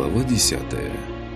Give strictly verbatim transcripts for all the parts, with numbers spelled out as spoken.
Глава десятая.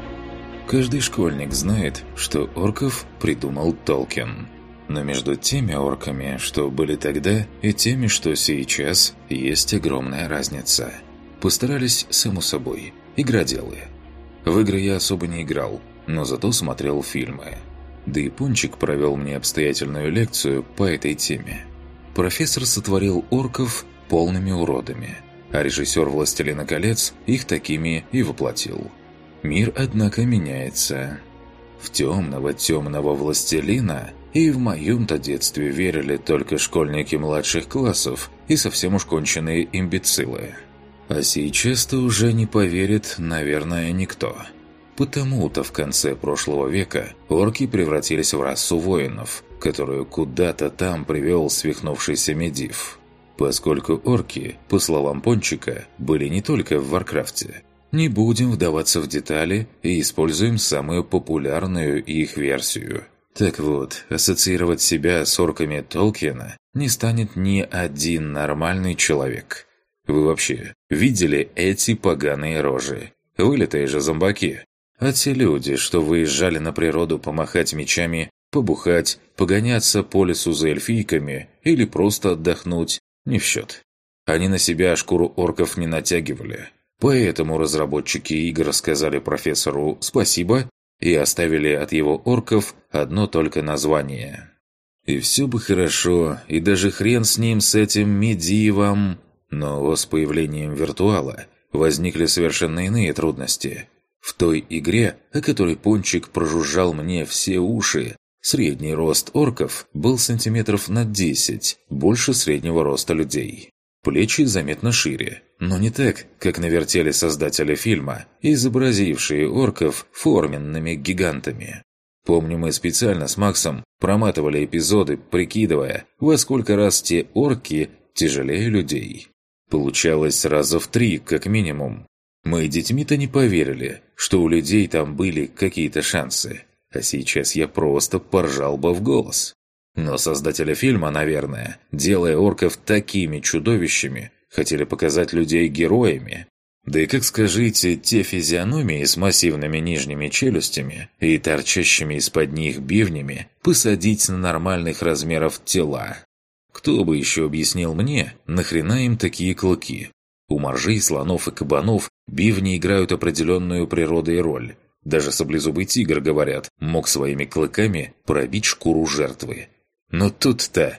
Каждый школьник знает, что орков придумал Толкин. Но между теми орками, что были тогда, и теми, что сейчас, есть огромная разница. Постарались, само собой, игроделы. В игры я особо не играл, но зато смотрел фильмы. Да и Пончик провел мне обстоятельную лекцию по этой теме. Профессор сотворил орков полными уродами, а режиссер «Властелина колец» их такими и воплотил. Мир, однако, меняется. В темного-темного властелина и в моем-то детстве верили только школьники младших классов и совсем уж конченые имбецилы. А сейчас-то уже не поверит, наверное, никто. Потому-то в конце прошлого века орки превратились в расу воинов, которую куда-то там привел свихнувшийся Медивh. Поскольку орки, по словам Пончика, были не только в Варкрафте. Не будем вдаваться в детали и используем самую популярную их версию. Так вот, ассоциировать себя с орками Толкина не станет ни один нормальный человек. Вы вообще видели эти поганые рожи? Вылитые же зомбаки. А те люди, что выезжали на природу помахать мечами, побухать, погоняться по лесу за эльфийками или просто отдохнуть, не в счет. Они на себя шкуру орков не натягивали. Поэтому разработчики игр сказали профессору «спасибо» и оставили от его орков одно только название. И все бы хорошо, и даже хрен с ним, с этим Медивом. Но с появлением виртуала возникли совершенно иные трудности. В той игре, о которой Пончик прожужжал мне все уши, средний рост орков был сантиметров на десять, больше среднего роста людей. Плечи заметно шире, но не так, как навертели создатели фильма, изобразившие орков форменными гигантами. Помню, мы специально с Максом проматывали эпизоды, прикидывая, во сколько раз те орки тяжелее людей. Получалось раза в три, как минимум. Мы детьми-то не поверили, что у людей там были какие-то шансы. А сейчас я просто поржал бы в голос. Но создатели фильма, наверное, делая орков такими чудовищами, хотели показать людей героями. Да и как скажите, те физиономии с массивными нижними челюстями и торчащими из-под них бивнями посадить на нормальных размеров тела? Кто бы еще объяснил мне, нахрена им такие клыки? У моржей, слонов и кабанов бивни играют определенную природой роль. Даже саблезубый тигр, говорят, мог своими клыками пробить шкуру жертвы. Но тут-то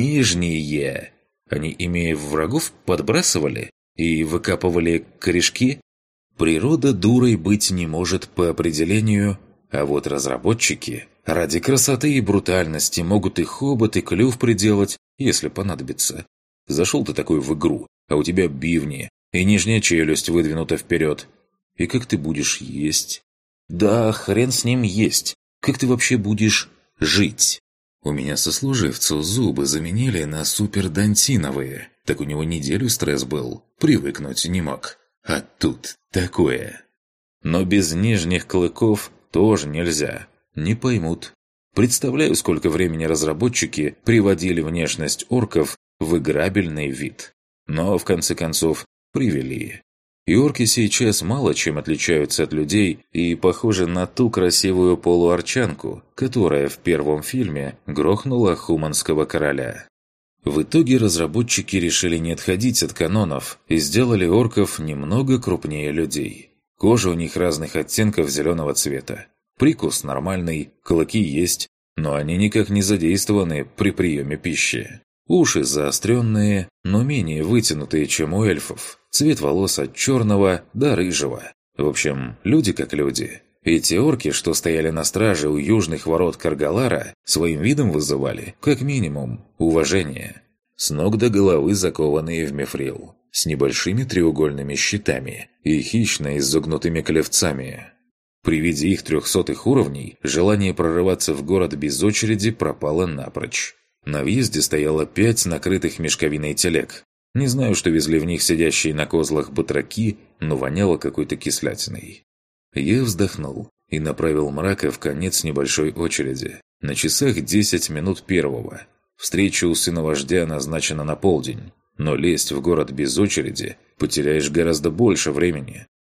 нижние. Они, имея врагов, подбрасывали и выкапывали корешки. Природа дурой быть не может по определению, а вот разработчики ради красоты и брутальности могут и хобот, и клюв приделать, если понадобится. Зашел ты такой в игру, а у тебя бивни, и нижняя челюсть выдвинута вперед. И как ты будешь есть? Да, хрен с ним есть. Как ты вообще будешь жить? У меня сослуживцу зубы заменили на супердантиновые. Так у него неделю стресс был. Привыкнуть не мог. А тут такое. Но без нижних клыков тоже нельзя. Не поймут. Представляю, сколько времени разработчики приводили внешность орков в играбельный вид. Но, в конце концов, привели. И орки сейчас мало чем отличаются от людей и похожи на ту красивую полуорчанку, которая в первом фильме грохнула хуманского короля. В итоге разработчики решили не отходить от канонов и сделали орков немного крупнее людей. Кожа у них разных оттенков зеленого цвета. Прикус нормальный, клыки есть, но они никак не задействованы при приеме пищи. Уши заостренные, но менее вытянутые, чем у эльфов. Цвет волос от черного до рыжего. В общем, люди как люди. И те орки, что стояли на страже у южных ворот Каргалара, своим видом вызывали, как минимум, уважение. С ног до головы закованные в мифрил, с небольшими треугольными щитами и хищно изогнутыми клевцами. При виде их трехсотых уровней желание прорываться в город без очереди пропало напрочь. На въезде стояло пять накрытых мешковиной телег. Не знаю, что везли в них сидящие на козлах батраки, но воняло какой-то кислятиной. Я вздохнул и направил мрака в конец небольшой очереди. На часах десять минут первого. Встреча у сына вождя назначена на полдень. Но лезть в город без очереди потеряешь гораздо больше времени.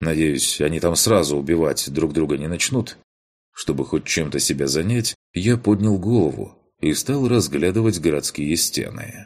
Надеюсь, они там сразу убивать друг друга не начнут? Чтобы хоть чем-то себя занять, я поднял голову и стал разглядывать городские стены.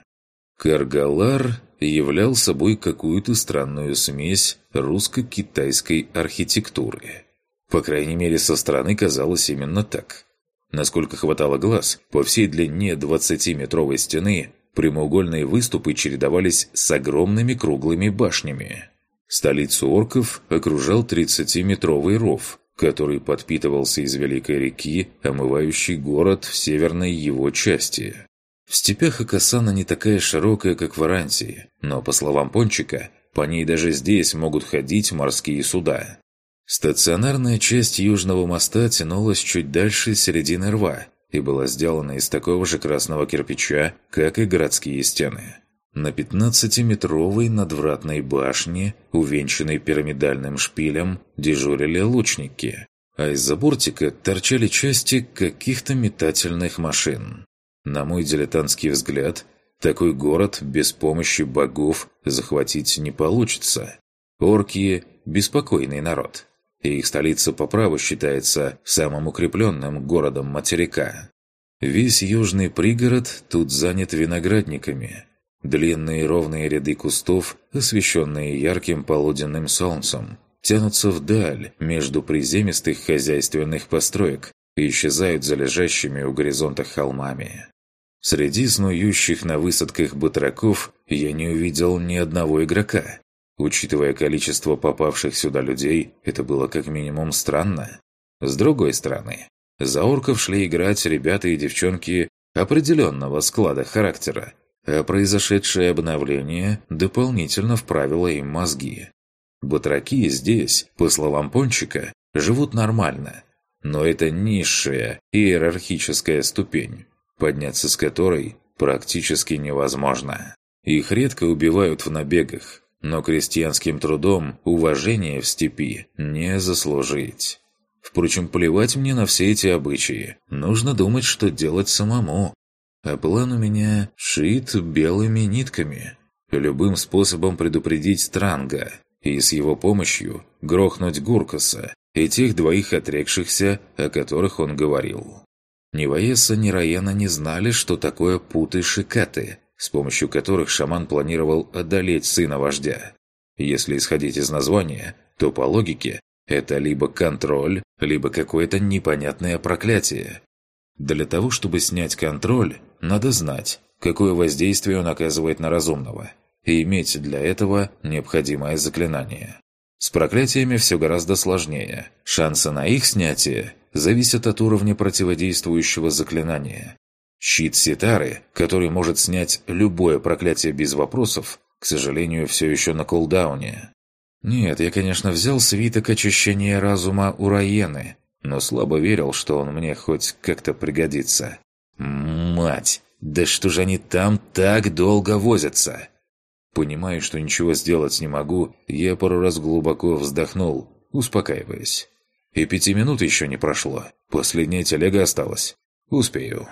Каргалар являл собой какую-то странную смесь русско-китайской архитектуры. По крайней мере, со стороны казалось именно так. Насколько хватало глаз, по всей длине двадцатиметровой стены прямоугольные выступы чередовались с огромными круглыми башнями. Столицу орков окружал тридцатиметровый ров, который подпитывался из великой реки, омывающей город в северной его части. В степях Акасана не такая широкая, как в Арантии, но, по словам Пончика, по ней даже здесь могут ходить морские суда. Стационарная часть Южного моста тянулась чуть дальше середины рва и была сделана из такого же красного кирпича, как и городские стены. На пятнадцатиметровой надвратной башне, увенчанной пирамидальным шпилем, дежурили лучники, а из-за бортика торчали части каких-то метательных машин. На мой дилетантский взгляд, такой город без помощи богов захватить не получится. Орки – беспокойный народ, и их столица по праву считается самым укрепленным городом материка. Весь южный пригород тут занят виноградниками. Длинные ровные ряды кустов, освещенные ярким полуденным солнцем, тянутся вдаль между приземистых хозяйственных построек и исчезают за лежащими у горизонта холмами. Среди снующих на высадках батраков я не увидел ни одного игрока. Учитывая количество попавших сюда людей, это было как минимум странно. С другой стороны, за орков шли играть ребята и девчонки определенного склада характера, а произошедшее обновление дополнительно вправило им мозги. Батраки здесь, по словам Пончика, живут нормально, но это низшая иерархическая ступень, подняться с которой практически невозможно. Их редко убивают в набегах, но крестьянским трудом уважение в степи не заслужить. Впрочем, плевать мне на все эти обычаи, нужно думать, что делать самому. А план у меня шит белыми нитками. Любым способом предупредить Транга и с его помощью грохнуть Гуркаса и тех двоих отрекшихся, о которых он говорил. Ни Ваеса, ни Раяна не знали, что такое путы-шикаты, с помощью которых шаман планировал одолеть сына вождя. Если исходить из названия, то по логике это либо контроль, либо какое-то непонятное проклятие. Для того, чтобы снять контроль, надо знать, какое воздействие он оказывает на разумного, и иметь для этого необходимое заклинание. С проклятиями все гораздо сложнее. Шансы на их снятие зависят от уровня противодействующего заклинания. Щит Ситары, который может снять любое проклятие без вопросов, к сожалению, все еще на кулдауне. Нет, я, конечно, взял свиток очищения разума у Раены, но слабо верил, что он мне хоть как-то пригодится. Мать! Да что же они там так долго возятся? Понимая, что ничего сделать не могу, я пару раз глубоко вздохнул, успокаиваясь. И пяти минут еще не прошло. Последняя телега осталась. Успею.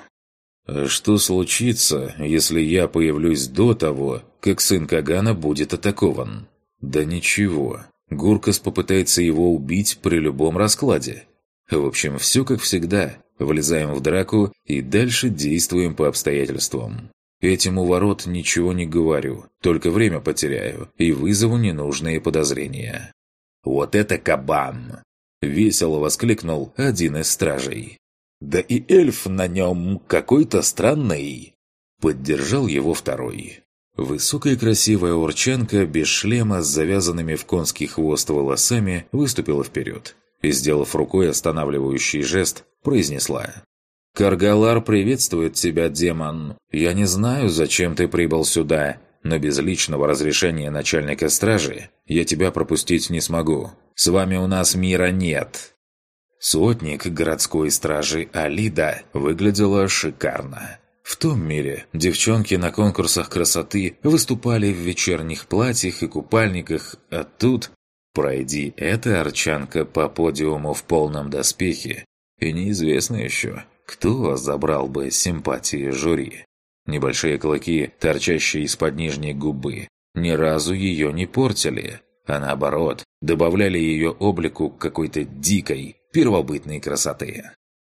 А что случится, если я появлюсь до того, как сын Кагана будет атакован? Да ничего. Гуркас попытается его убить при любом раскладе. В общем, все как всегда. Влезаем в драку и дальше действуем по обстоятельствам. Этим у ворот ничего не говорю, только время потеряю и вызову ненужные подозрения. «Вот это кабан!» – весело воскликнул один из стражей. «Да и эльф на нем какой-то странный!» – поддержал его второй. Высокая красивая урчанка без шлема с завязанными в конский хвост волосами выступила вперед и, сделав рукой останавливающий жест, произнесла: «Каргалар приветствует тебя, демон. Я не знаю, зачем ты прибыл сюда, но без личного разрешения начальника стражи я тебя пропустить не смогу. С вами у нас мира нет». Сотник городской стражи Алида выглядела шикарно. В том мире девчонки на конкурсах красоты выступали в вечерних платьях и купальниках, а тут пройди эта арчанка по подиуму в полном доспехе, и неизвестно еще, кто забрал бы симпатии жюри. Небольшие клыки, торчащие из-под нижней губы, ни разу ее не портили. а наоборот, добавляли ее облику какой-то дикой, первобытной красоты.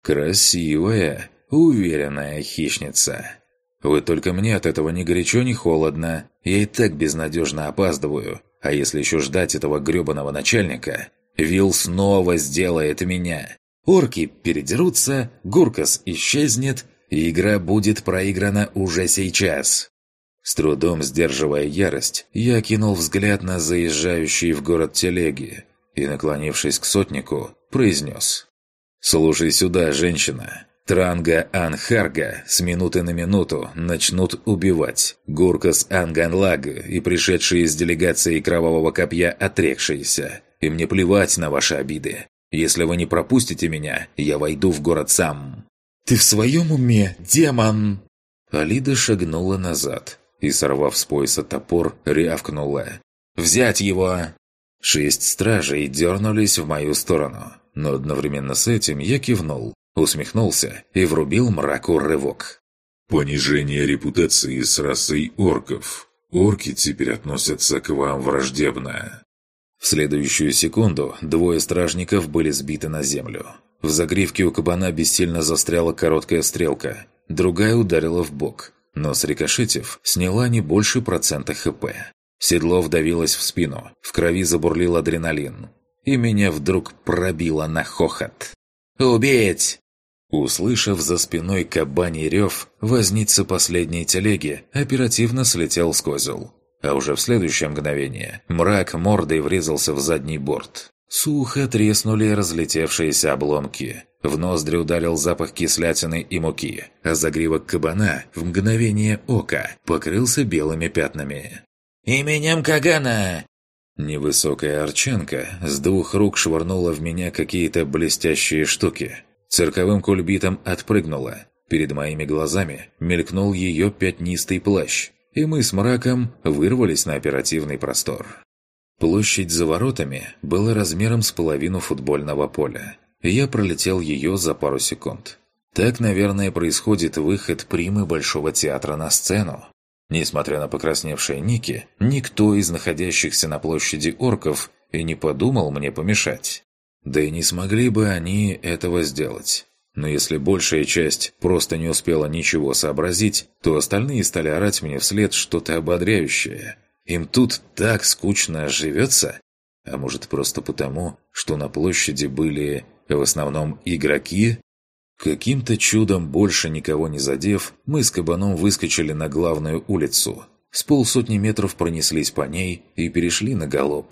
Красивая, уверенная хищница. Вот только мне от этого ни горячо, ни холодно. Я и так безнадежно опаздываю. А если еще ждать этого гребаного начальника, Вилл снова сделает меня. Орки передерутся, Гуркас исчезнет, и игра будет проиграна уже сейчас. С трудом сдерживая ярость, я кинул взгляд на заезжающие в город телеги и, наклонившись к сотнику, произнес: «Слушай сюда, женщина. Транга Анхарга с минуты на минуту начнут убивать. Гуркас Анганлага и пришедшие из делегации Кровавого Копья отрекшиеся. И мне плевать на ваши обиды. Если вы не пропустите меня, я войду в город сам». «Ты в своем уме, демон?» Алида шагнула назад и, сорвав с пояса топор, рявкнула: «Взять его!» Шесть стражей дернулись в мою сторону, но одновременно с этим я кивнул, усмехнулся и врубил мраку рывок. «Понижение репутации с расой орков. Орки теперь относятся к вам враждебно». В следующую секунду двое стражников были сбиты на землю. В загривке у кабана бессильно застряла короткая стрелка, другая ударила в бок, но срикошетив, сняла не больше процента ХП. Седло вдавилось в спину, в крови забурлил адреналин, и меня вдруг пробило на хохот. «Убить!» Услышав за спиной кабаний рев, возница последней телеги оперативно слетел с козел. А уже в следующее мгновение мрак мордой врезался в задний борт. Сухо треснули разлетевшиеся обломки. В ноздри ударил запах кислятины и муки, а загривок кабана в мгновение ока покрылся белыми пятнами. «Именем Кагана!» Невысокая арчанка с двух рук швырнула в меня какие-то блестящие штуки. Цирковым кульбитом отпрыгнула. Перед моими глазами мелькнул ее пятнистый плащ, и мы с мраком вырвались на оперативный простор. Площадь за воротами была размером с половину футбольного поля. Я пролетел ее за пару секунд. Так, наверное, происходит выход примы Большого театра на сцену. Несмотря на покрасневшие ники, никто из находящихся на площади орков и не подумал мне помешать. Да и не смогли бы они этого сделать. Но если большая часть просто не успела ничего сообразить, то остальные стали орать мне вслед что-то ободряющее. Им тут так скучно живется? А может, просто потому, что на площади были в основном игроки? Каким-то чудом, больше никого не задев, мы с кабаном выскочили на главную улицу. С полсотни метров пронеслись по ней и перешли на галоп.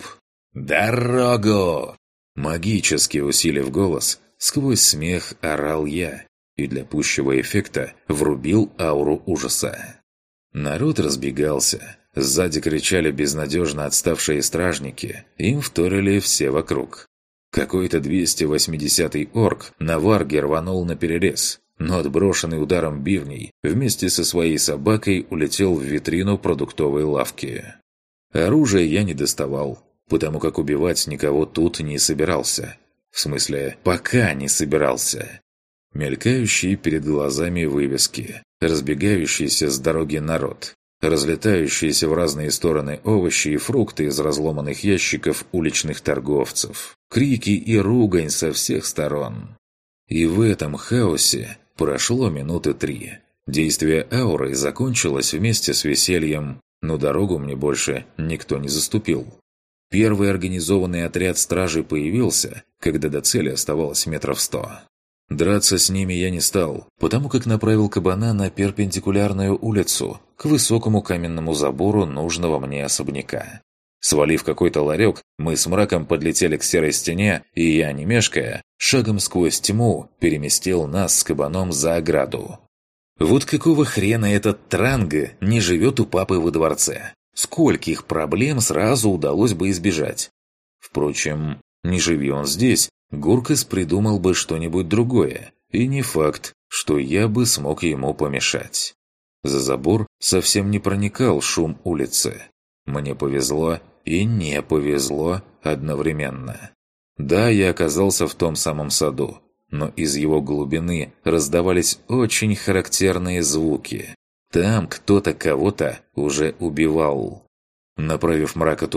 «Дорогу!» Магически усилив голос, сквозь смех орал я и для пущего эффекта врубил ауру ужаса. Народ разбегался. Сзади кричали безнадежно отставшие стражники, им вторили все вокруг. Какой-то двести восьмидесятый орк на варге рванул наперерез, но отброшенный ударом бивней вместе со своей собакой улетел в витрину продуктовой лавки. Оружие я не доставал, потому как убивать никого тут не собирался. В смысле, пока не собирался. Мелькающие перед глазами вывески, разбегающийся с дороги народ, разлетающиеся в разные стороны овощи и фрукты из разломанных ящиков уличных торговцев, крики и ругань со всех сторон. И в этом хаосе прошло минуты три. Действие ауры закончилось вместе с весельем, но дорогу мне больше никто не заступил. Первый организованный отряд стражей появился, когда до цели оставалось метров сто. Драться с ними я не стал, потому как направил кабана на перпендикулярную улицу, к высокому каменному забору нужного мне особняка. Свалив какой-то ларек, мы с мраком подлетели к серой стене, и я, не мешкая, шагом сквозь тьму переместил нас с кабаном за ограду. Вот какого хрена этот Транга не живет у папы во дворце? Скольких проблем сразу удалось бы избежать? Впрочем, не живи он здесь, Гуркас придумал бы что-нибудь другое, и не факт, что я бы смог ему помешать. За забор совсем не проникал шум улицы. Мне повезло и не повезло одновременно. Да, я оказался в том самом саду, но из его глубины раздавались очень характерные звуки. Там кто-то кого-то уже убивал. Направив мрака туда,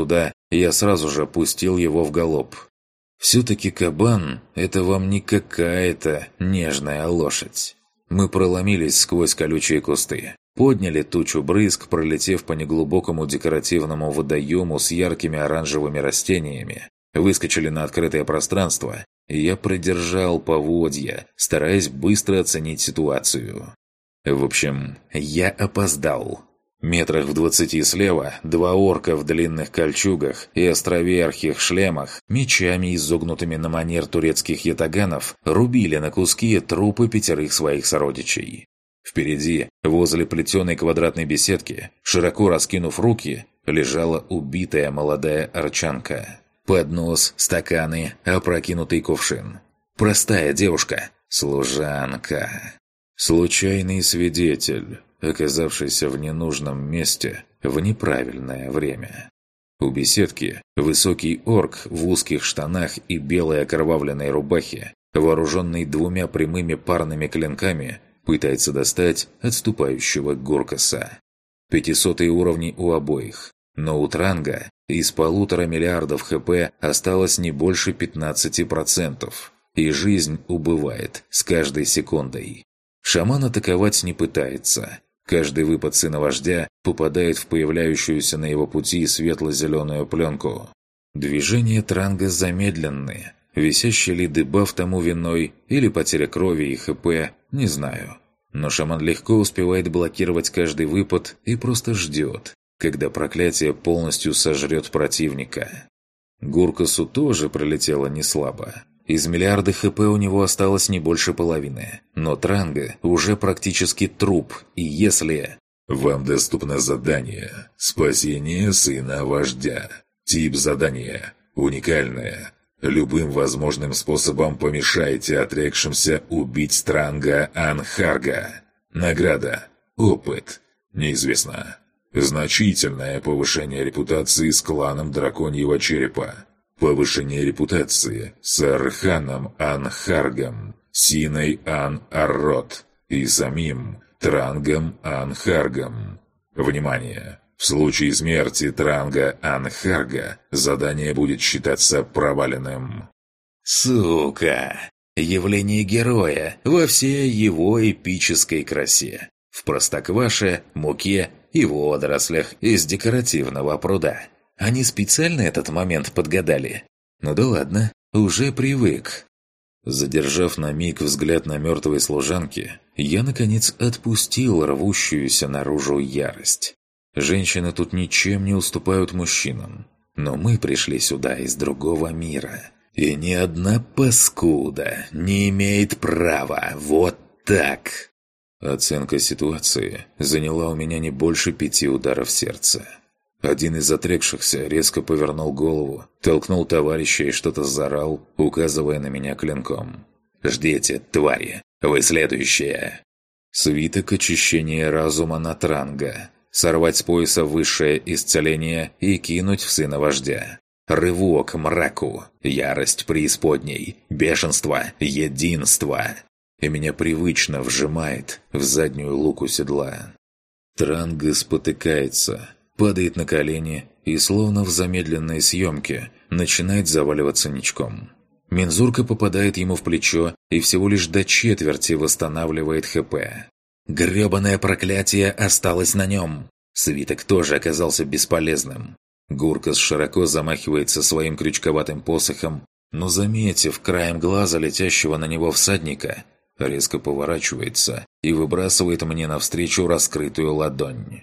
я сразу же пустил его в галоп. Все-таки кабан – это вам не какая-то нежная лошадь. Мы проломились сквозь колючие кусты, подняли тучу брызг, пролетев по неглубокому декоративному водоему с яркими оранжевыми растениями, выскочили на открытое пространство, и я придержал поводья, стараясь быстро оценить ситуацию. В общем, я опоздал. Метрах в двадцати слева два орка в длинных кольчугах и островерхих шлемах, мечами, изогнутыми на манер турецких ятаганов, рубили на куски трупы пятерых своих сородичей. Впереди, возле плетеной квадратной беседки, широко раскинув руки, лежала убитая молодая арчанка. Поднос, стаканы, опрокинутый кувшин. Простая девушка. Служанка. Случайный свидетель, оказавшийся в ненужном месте в неправильное время. У беседки высокий орк в узких штанах и белой окровавленной рубахе, вооруженный двумя прямыми парными клинками, пытается достать отступающего Гуркаса. Пятисотые уровни у обоих, но у Транга из полутора миллиардов хп осталось не больше пятнадцати процентов, и жизнь убывает с каждой секундой. Шаман атаковать не пытается. Каждый выпад сына вождя попадает в появляющуюся на его пути светло-зеленую пленку. Движения Транга замедленные. Висящий ли дебаф тому виной или потеря крови и хп, не знаю. Но шаман легко успевает блокировать каждый выпад и просто ждет, когда проклятие полностью сожрет противника. Гуркасу тоже пролетело неслабо. Из миллиарда хп у него осталось не больше половины, но Транга уже практически труп, и если... Вам доступно задание «Спасение сына вождя». Тип задания уникальное. Любым возможным способом помешайте отрекшимся убить Транга Анхарга. Награда. Опыт. Неизвестно. Значительное повышение репутации с кланом Драконьего Черепа. Повышение репутации с Арханом Анхаргом, Синой Ан-Аррот и самим Трангом Анхаргом. Внимание! В случае смерти Транга Анхарга задание будет считаться проваленным. Сука! Явление героя во всей его эпической красе. В простокваше, муке и водорослях из декоративного пруда. Они специально этот момент подгадали? Ну да ладно, уже привык. Задержав на миг взгляд на мертвой служанки, я, наконец, отпустил рвущуюся наружу ярость. Женщины тут ничем не уступают мужчинам. Но мы пришли сюда из другого мира. И ни одна паскуда не имеет права вот так. Оценка ситуации заняла у меня не больше пяти ударов сердца. Один из отрекшихся резко повернул голову, толкнул товарища и что-то заорал, указывая на меня клинком. «Ждите, твари! Вы следующие!» Свиток очищения разума на Транга. Сорвать с пояса высшее исцеление и кинуть в сына вождя. Рывок мраку, ярость преисподней, бешенство, единство. И меня привычно вжимает в заднюю луку седла. Транга спотыкается, падает на колени и, словно в замедленной съемке, начинает заваливаться ничком. Мензурка попадает ему в плечо и всего лишь до четверти восстанавливает ХП. Грёбаное проклятие осталось на нем. Свиток тоже оказался бесполезным. Гуркас широко замахивается своим крючковатым посохом, но, заметив краем глаза летящего на него всадника, резко поворачивается и выбрасывает мне навстречу раскрытую ладонь.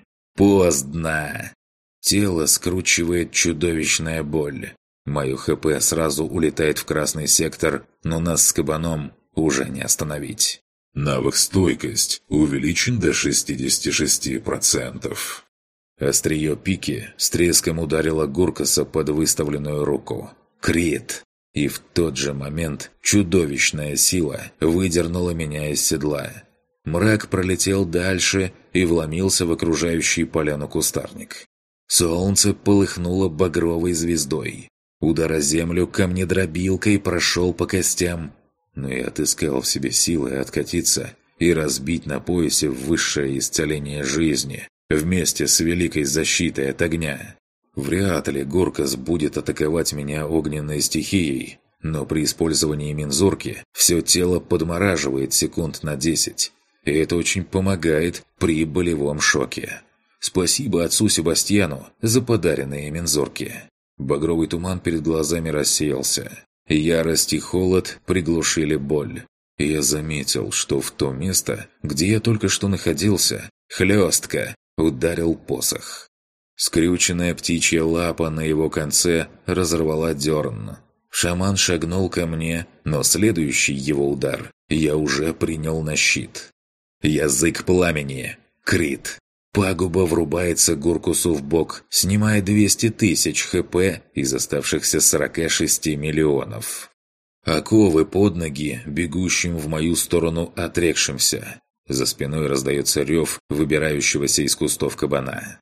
Поздно! Тело скручивает чудовищная боль. Мое ХП сразу улетает в красный сектор, но нас с кабаном уже не остановить. Навык «Стойкость» увеличен до шестидесяти шести процентов. Острие пики с треском ударило Гуркаса под выставленную руку. Крит! И в тот же момент чудовищная сила выдернула меня из седла. Мрак пролетел дальше и вломился в окружающий поляну кустарник. Солнце полыхнуло багровой звездой. Удар о землю камнедробилкой прошел по костям, но я отыскал в себе силы откатиться и разбить на поясе высшее исцеление жизни вместе с великой защитой от огня. Вряд ли Горкас будет атаковать меня огненной стихией, но при использовании мензурки все тело подмораживает секунд на десять, и это очень помогает при болевом шоке. Спасибо отцу Себастьяну за подаренные мензурки. Багровый туман перед глазами рассеялся. Ярость и холод приглушили боль. И я заметил, что в то место, где я только что находился, хлестко ударил посох. Скрюченная птичья лапа на его конце разорвала дерн. Шаман шагнул ко мне, но следующий его удар я уже принял на щит. Язык пламени. Крит. Пагуба врубается Гуркусу в бок, снимая двести тысяч хп из оставшихся сорока шести миллионов. Оковы под ноги, бегущим в мою сторону отрекшимся. За спиной раздается рев выбирающегося из кустов кабана.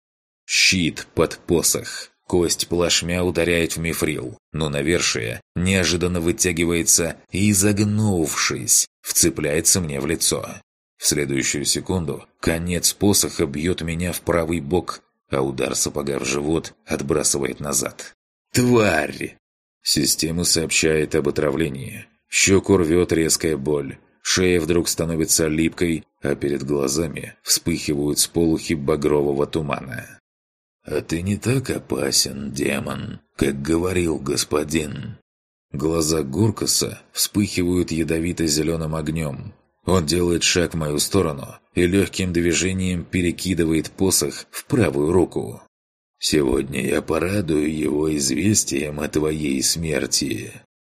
Щит под посох. Кость плашмя ударяет в мифрил, но навершие неожиданно вытягивается и, изогнувшись, вцепляется мне в лицо. В следующую секунду конец посоха бьет меня в правый бок, а удар сапога в живот отбрасывает назад. «Тварь!» Система сообщает об отравлении. Щеку рвет резкая боль. Шея вдруг становится липкой, а перед глазами вспыхивают сполохи багрового тумана. «А ты не так опасен, демон, как говорил господин». Глаза Гуркаса вспыхивают ядовито-зеленым огнем. Он делает шаг в мою сторону и легким движением перекидывает посох в правую руку. «Сегодня я порадую его известием о твоей смерти».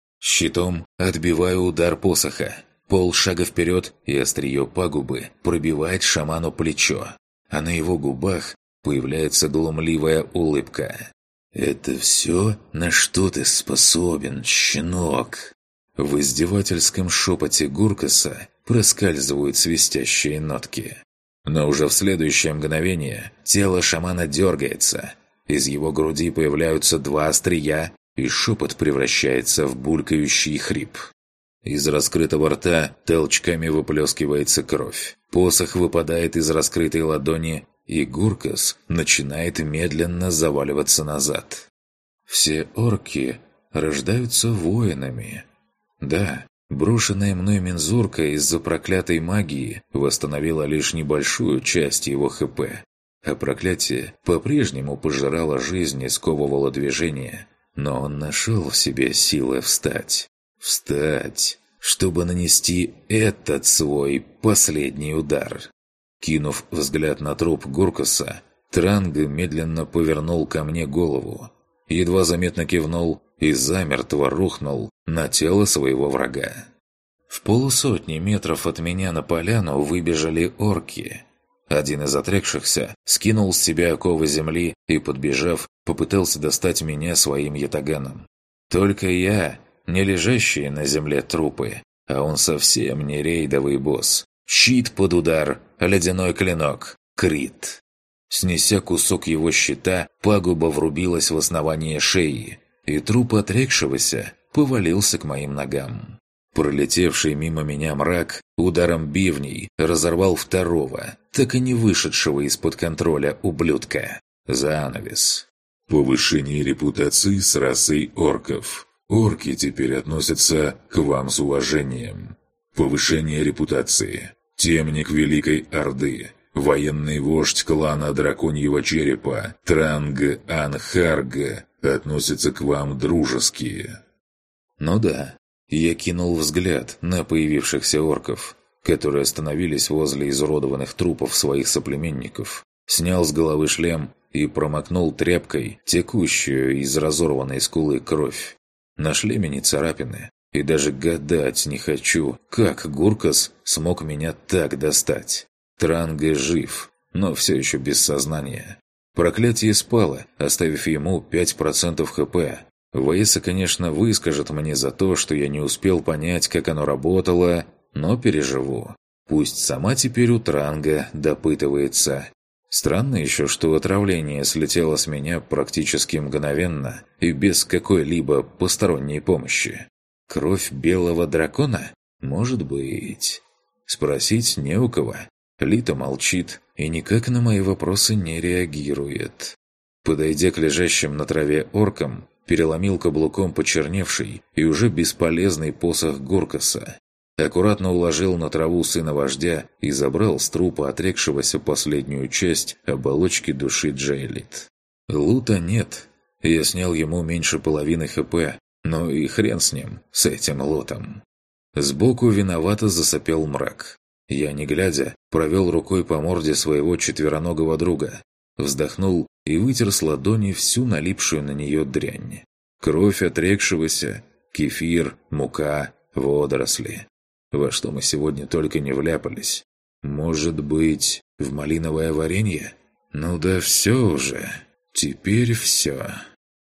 Щитом отбиваю удар посоха. Полшага вперед, и острие пагубы пробивает шаману плечо, а на его губах появляется глумливая улыбка. «Это все, на что ты способен, щенок?» В издевательском шепоте Гуркаса проскальзывают свистящие нотки. Но уже в следующее мгновение тело шамана дергается. Из его груди появляются два острия, и шепот превращается в булькающий хрип. Из раскрытого рта толчками выплескивается кровь. Посох выпадает из раскрытой ладони, и Гуркас начинает медленно заваливаться назад. Все орки рождаются воинами. Да, брошенная мной мензурка из-за проклятой магии восстановила лишь небольшую часть его ХП, а проклятие по-прежнему пожирало жизнь и сковывало движение, но он нашел в себе силы встать. Встать, чтобы нанести этот свой последний удар. Кинув взгляд на труп Гуркаса, Транга медленно повернул ко мне голову, едва заметно кивнул и замертво рухнул на тело своего врага. В полусотни метров от меня на поляну выбежали орки. Один из отрекшихся скинул с себя оковы земли и, подбежав, попытался достать меня своим ятаганом. Только я, не лежащие на земле трупы, а он совсем не рейдовый босс. Щит под удар, ледяной клинок, крит. Снеся кусок его щита, пагуба врубилась в основание шеи, и труп отрекшегося повалился к моим ногам. Пролетевший мимо меня мрак ударом бивней разорвал второго, так и не вышедшего из-под контроля ублюдка. Занавес. Повышение репутации с расой орков. Орки теперь относятся к вам с уважением. Повышение репутации. Темник Великой Орды. Военный вождь клана Драконьего Черепа Транг Анхарга относится к вам дружески. Ну да, я кинул взгляд на появившихся орков, которые остановились возле изуродованных трупов своих соплеменников, снял с головы шлем и промокнул тряпкой текущую из разорванной скулы кровь. На шлеме не царапины, и даже гадать не хочу, как Гуркас смог меня так достать. Транга жив, но все еще без сознания. Проклятие спало, оставив ему пять процентов ХП. Ваеса, конечно, выскажет мне за то, что я не успел понять, как оно работало, но переживу. Пусть сама теперь у Транга допытывается. Странно еще, что отравление слетело с меня практически мгновенно и без какой-либо посторонней помощи. Кровь белого дракона? Может быть. Спросить не у кого. Лита молчит и никак на мои вопросы не реагирует. Подойдя к лежащим на траве оркам, переломил каблуком почерневший и уже бесполезный посох Гуркаса. Аккуратно уложил на траву сына вождя и забрал с трупа отрекшегося последнюю часть оболочки души Джейлит. Лута нет. Я снял ему меньше половины ХП, но и хрен с ним, с этим лутом. Сбоку виновато засопел мрак. Я, не глядя, провел рукой по морде своего четвероногого друга, вздохнул и вытер с ладони всю налипшую на нее дрянь. Кровь отрекшегося, кефир, мука, водоросли. Во что мы сегодня только не вляпались. Может быть, в малиновое варенье? Ну да все уже. Теперь все.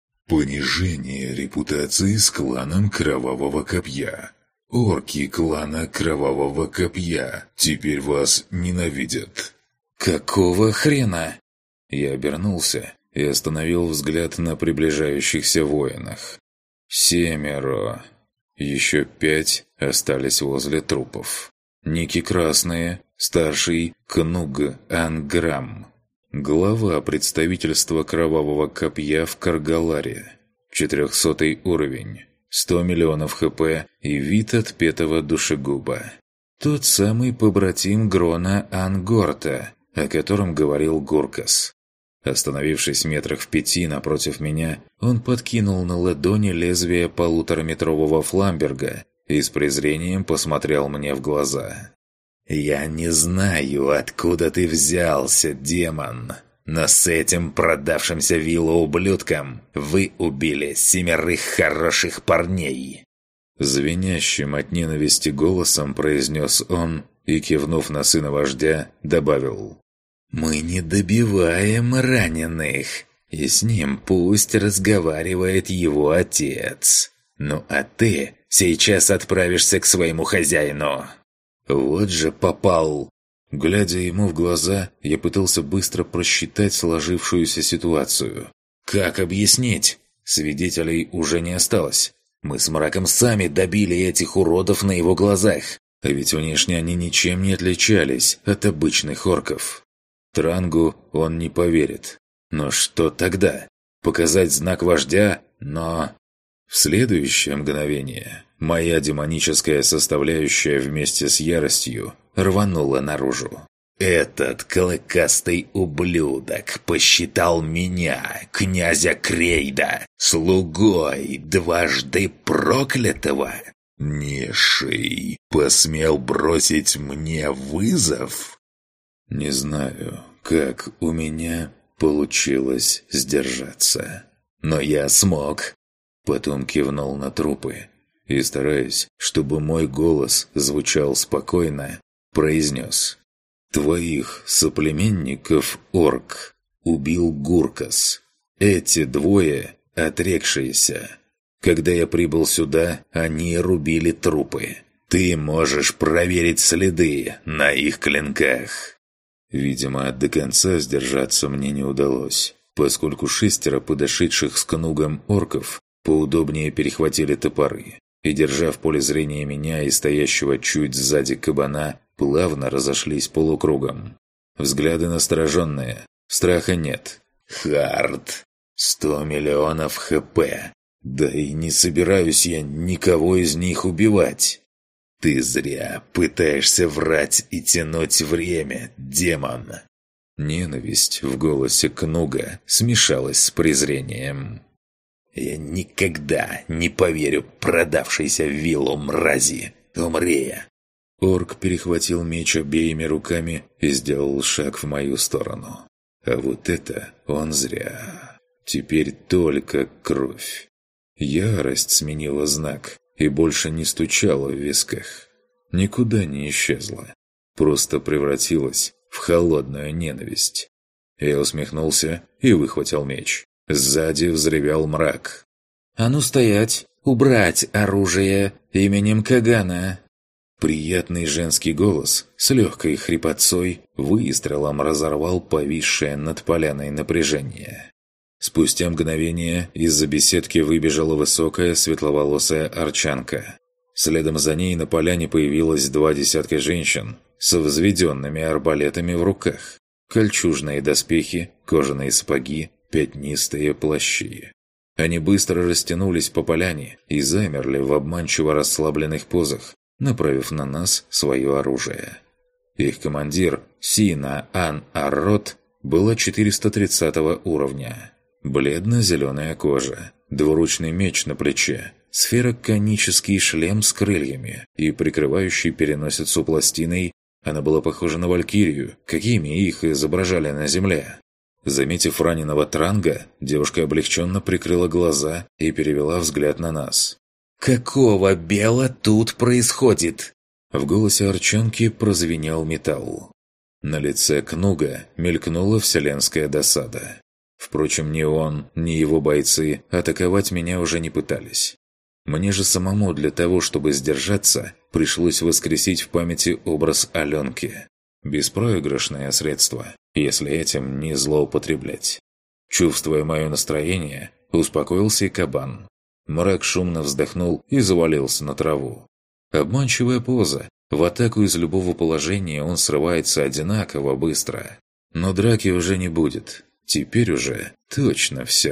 Понижение репутации с кланом Кровавого Копья. Орки клана Кровавого Копья теперь вас ненавидят. Какого хрена? Я обернулся и остановил взгляд на приближающихся воинах. Семеро. Еще пять остались возле трупов. Ники красные, старший Кнуг Анграм. Глава представительства Кровавого Копья в Каргаларе. Четырехсотый уровень. Сто миллионов ХП и вид отпетого душегуба. Тот самый побратим Грона Ангорта, о котором говорил Гуркас. Остановившись метрах в пяти напротив меня, он подкинул на ладони лезвие полутораметрового фламберга и с презрением посмотрел мне в глаза. «Я не знаю, откуда ты взялся, демон, но с этим продавшимся виллу-ублюдком вы убили семерых хороших парней!» Звенящим от ненависти голосом произнес он и, кивнув на сына вождя, добавил: «Мы не добиваем раненых, и с ним пусть разговаривает его отец. Ну а ты сейчас отправишься к своему хозяину». Вот же попал. Глядя ему в глаза, я пытался быстро просчитать сложившуюся ситуацию. Как объяснить? Свидетелей уже не осталось. Мы с Мраком сами добили этих уродов на его глазах. А ведь внешне они ничем не отличались от обычных орков. Трангу он не поверит. Но что тогда? Показать знак вождя? Но... В следующее мгновение моя демоническая составляющая вместе с яростью рванула наружу. «Этот клыкастый ублюдок посчитал меня, князя Крейда, слугой дважды проклятого? Низший посмел бросить мне вызов?» Не знаю, как у меня получилось сдержаться. Но я смог. Потом кивнул на трупы и, стараясь, чтобы мой голос звучал спокойно, произнес: «Твоих соплеменников, орк, убил Гуркас. Эти двое отрекшиеся. Когда я прибыл сюда, они рубили трупы. Ты можешь проверить следы на их клинках». Видимо, до конца сдержаться мне не удалось, поскольку шестеро подошедших с Кнугом орков поудобнее перехватили топоры и, держа в поле зрения меня и стоящего чуть сзади кабана, плавно разошлись полукругом. Взгляды настороженные, страха нет. «Хард! Сто миллионов ХП! Да и не собираюсь я никого из них убивать!» «Ты зря пытаешься врать и тянуть время, демон!» Ненависть в голосе Кнуга смешалась с презрением. «Я никогда не поверю продавшейся виллу мрази! Умри!» Орк перехватил меч обеими руками и сделал шаг в мою сторону. А вот это он зря. Теперь только кровь. Ярость сменила знак и больше не стучала в висках. Никуда не исчезла. Просто превратилась в холодную ненависть. Я усмехнулся и выхватил меч. Сзади взревел мрак. «А ну стоять! Убрать оружие именем Кагана!» Приятный женский голос с легкой хрипотцой выстрелом разорвал повисшее над поляной напряжение. Спустя мгновение из-за беседки выбежала высокая светловолосая арчанка. Следом за ней на поляне появилось два десятка женщин с взведенными арбалетами в руках. Кольчужные доспехи, кожаные сапоги, пятнистые плащи. Они быстро растянулись по поляне и замерли в обманчиво расслабленных позах, направив на нас свое оружие. Их командир Сина Ан Аррот была четыреста тридцатого уровня. Бледно-зеленая кожа, двуручный меч на плече, сфероконический шлем с крыльями и прикрывающий переносицу пластиной. Она была похожа на валькирию, какими их изображали на земле. Заметив раненого Транга, девушка облегченно прикрыла глаза и перевела взгляд на нас. «Какого бела тут происходит?» В голосе Арчанки прозвенел металл. На лице Кнуга мелькнула вселенская досада. Впрочем, ни он, ни его бойцы атаковать меня уже не пытались. Мне же самому для того, чтобы сдержаться, пришлось воскресить в памяти образ Аленки. Беспроигрышное средство, если этим не злоупотреблять. Чувствуя мое настроение, успокоился и кабан. Мрак шумно вздохнул и завалился на траву. Обманчивая поза. В атаку из любого положения он срывается одинаково быстро. Но драки уже не будет. Теперь уже точно все.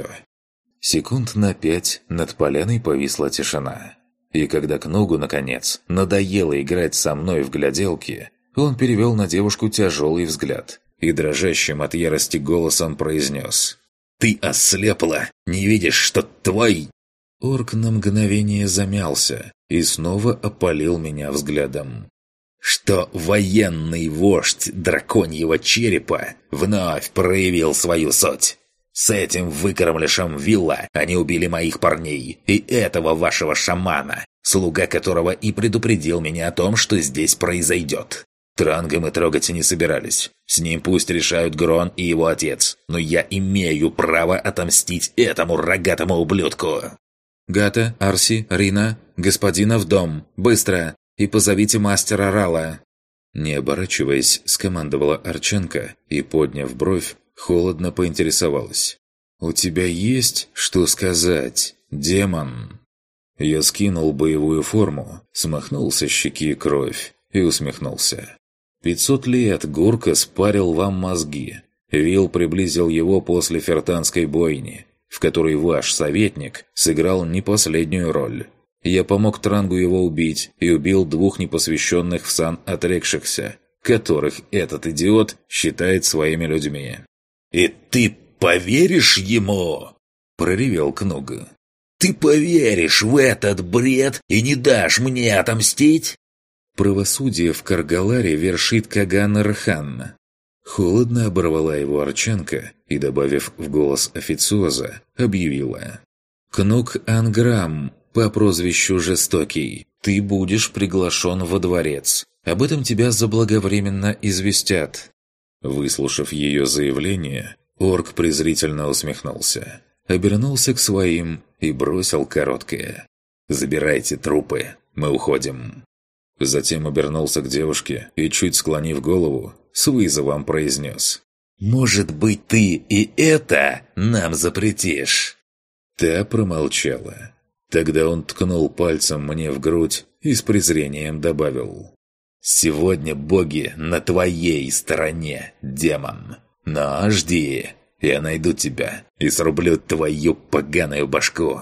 Секунд на пять над поляной повисла тишина. И когда Кнугу, наконец, надоело играть со мной в гляделки, он перевел на девушку тяжелый взгляд и дрожащим от ярости голосом произнес: «Ты ослепла! Не видишь, что твой...» Орк на мгновение замялся и снова опалил меня взглядом. «Что военный вождь драконьего черепа вновь проявил свою суть. С этим выкормлишем Вилла они убили моих парней и этого вашего шамана, слуга которого и предупредил меня о том, что здесь произойдет. Транга мы трогать и не собирались. С ним пусть решают Грон и его отец, но я имею право отомстить этому рогатому ублюдку». «Гата, Арси, Рина, господина в дом, быстро, и позовите мастера Рала». Не оборачиваясь, скомандовала Арчанка и, подняв бровь, холодно поинтересовалась: «У тебя есть что сказать, демон?» Я скинул боевую форму, смахнул со щеки кровь и усмехнулся. «Пятьсот лет Гурка спарил вам мозги. Вил приблизил его после фертанской бойни, в которой ваш советник сыграл не последнюю роль. Я помог Трангу его убить и убил двух непосвященных в сан отрекшихся, которых этот идиот считает своими людьми». «И ты поверишь ему?» – проревел Кнуг. «Ты поверишь в этот бред и не дашь мне отомстить?» «Правосудие в Каргаларе вершит Каган Ирхан». Холодно оборвала его Арчанка и, добавив в голос официоза, объявила: «Кнуг Анграм, по прозвищу Жестокий, ты будешь приглашен во дворец. Об этом тебя заблаговременно известят». Выслушав ее заявление, орк презрительно усмехнулся, обернулся к своим и бросил короткое: «Забирайте трупы, мы уходим». Затем обернулся к девушке и, чуть склонив голову, с вызовом произнес: «Может быть, ты и это нам запретишь?» Та промолчала. Тогда он ткнул пальцем мне в грудь и с презрением добавил: «Сегодня боги на твоей стороне, демон. Но жди, я найду тебя и срублю твою поганую башку».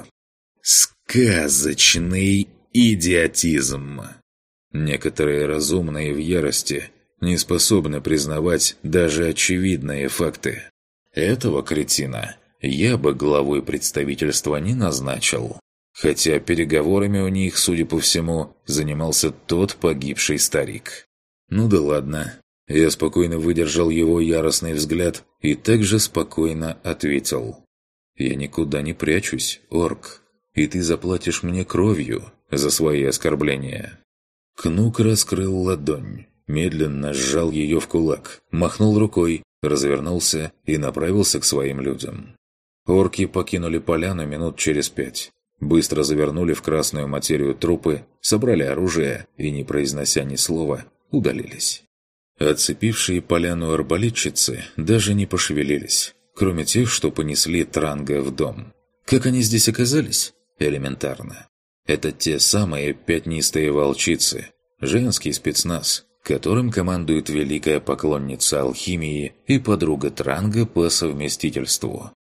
Сказочный идиотизм. Некоторые разумные в ярости не способны признавать даже очевидные факты. Этого кретина я бы главой представительства не назначил. Хотя переговорами у них, судя по всему, занимался тот погибший старик. Ну да ладно. Я спокойно выдержал его яростный взгляд и также спокойно ответил: «Я никуда не прячусь, орк, и ты заплатишь мне кровью за свои оскорбления». Кнуг раскрыл ладонь, медленно сжал ее в кулак, махнул рукой, развернулся и направился к своим людям. Орки покинули поляну минут через пять. Быстро завернули в красную материю трупы, собрали оружие и, не произнося ни слова, удалились. Отцепившие поляну арбалетчицы даже не пошевелились, кроме тех, что понесли Транга в дом. Как они здесь оказались? Элементарно. Это те самые пятнистые волчицы, женский спецназ, которым командует великая поклонница алхимии и подруга Транга по совместительству.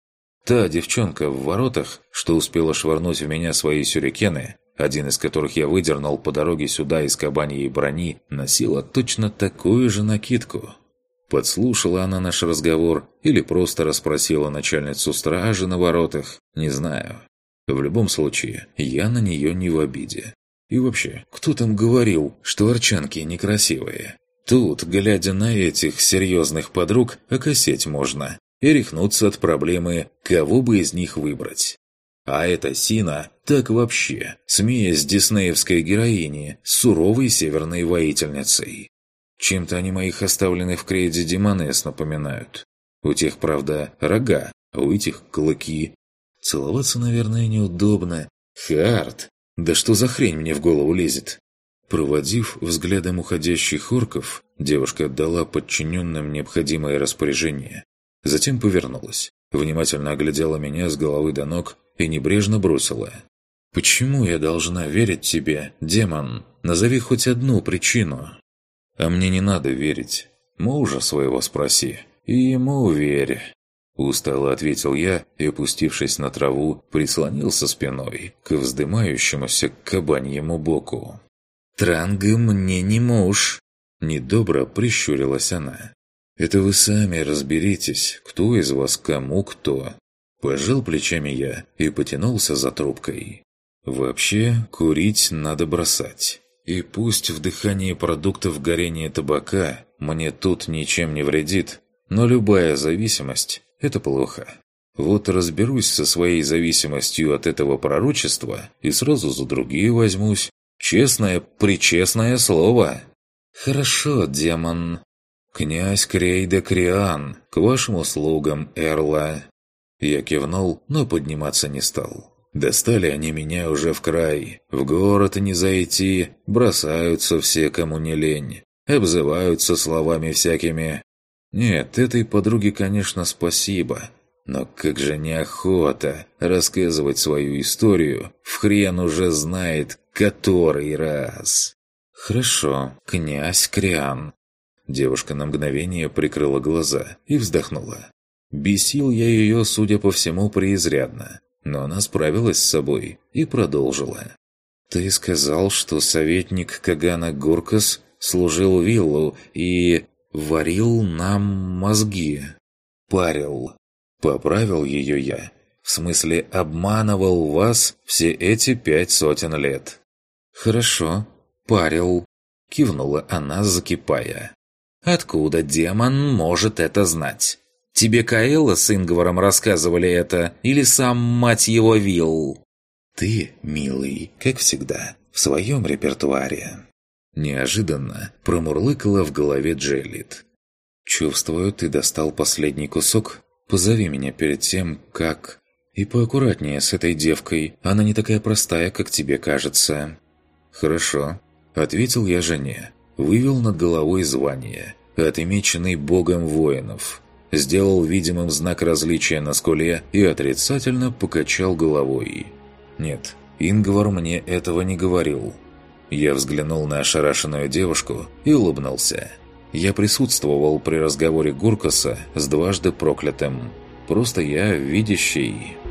Та девчонка в воротах, что успела швырнуть в меня свои сюрикены, один из которых я выдернул по дороге сюда из кабаньей брони, носила точно такую же накидку. Подслушала она наш разговор или просто расспросила начальницу стражи на воротах, не знаю. В любом случае, я на нее не в обиде. И вообще, кто там говорил, что арчанки некрасивые? Тут, глядя на этих серьезных подруг, окосеть можно и рехнуться от проблемы, кого бы из них выбрать. А эта Сина так вообще, смеясь диснеевской героини с суровой северной воительницей. Чем-то они моих оставленных в крейде демонесс напоминают. У тех, правда, рога, а у этих клыки. Целоваться, наверное, неудобно. Хард! Да что за хрень мне в голову лезет? Проводив взглядом уходящих орков, девушка отдала подчиненным необходимое распоряжение. Затем повернулась, внимательно оглядела меня с головы до ног и небрежно бросила. «Почему я должна верить тебе, демон? Назови хоть одну причину». «А мне не надо верить. Мужа своего спроси, и ему верь». Устало ответил я и, опустившись на траву, прислонился спиной к вздымающемуся кабаньему боку. «Транга мне не муж!» Недобро прищурилась она. «Это вы сами разберитесь, кто из вас кому кто». Пожал плечами я и потянулся за трубкой. «Вообще, курить надо бросать. И пусть вдыхание продуктов горения табака мне тут ничем не вредит, но любая зависимость – это плохо. Вот разберусь со своей зависимостью от этого пророчества и сразу за другие возьмусь. Честное-пречестное слово». «Хорошо, демон. Князь Крейда Криан, к вашим услугам, Эрла». Я кивнул, но подниматься не стал. Достали они меня уже в край. В город не зайти, бросаются все, кому не лень. Обзываются словами всякими. Нет, этой подруге, конечно, спасибо. Но как же неохота рассказывать свою историю, в хрен уже знает который раз. «Хорошо, князь Криан». Девушка на мгновение прикрыла глаза и вздохнула. Бесил я ее, судя по всему, преизрядно. Но она справилась с собой и продолжила. «Ты сказал, что советник Кагана Гуркас служил Виллу и варил нам мозги. Парил». Поправил ее я. «В смысле, обманывал вас все эти пять сотен лет». «Хорошо, парил», — кивнула она, закипая. «Откуда демон может это знать? Тебе Каэла с Ингваром рассказывали это, или сам, мать его, Вилл?» «Ты, милый, как всегда, в своем репертуаре». Неожиданно промурлыкала в голове Джеллит. «Чувствую, ты достал последний кусок. Позови меня перед тем, как... И поаккуратнее с этой девкой, она не такая простая, как тебе кажется». «Хорошо», — ответил я жене. Вывел над головой звание, отмеченный богом воинов. Сделал видимым знак различия на скуле и отрицательно покачал головой. «Нет, Ингвар мне этого не говорил». Я взглянул на ошарашенную девушку и улыбнулся. Я присутствовал при разговоре Гуркаса с дважды проклятым. Просто я видящий...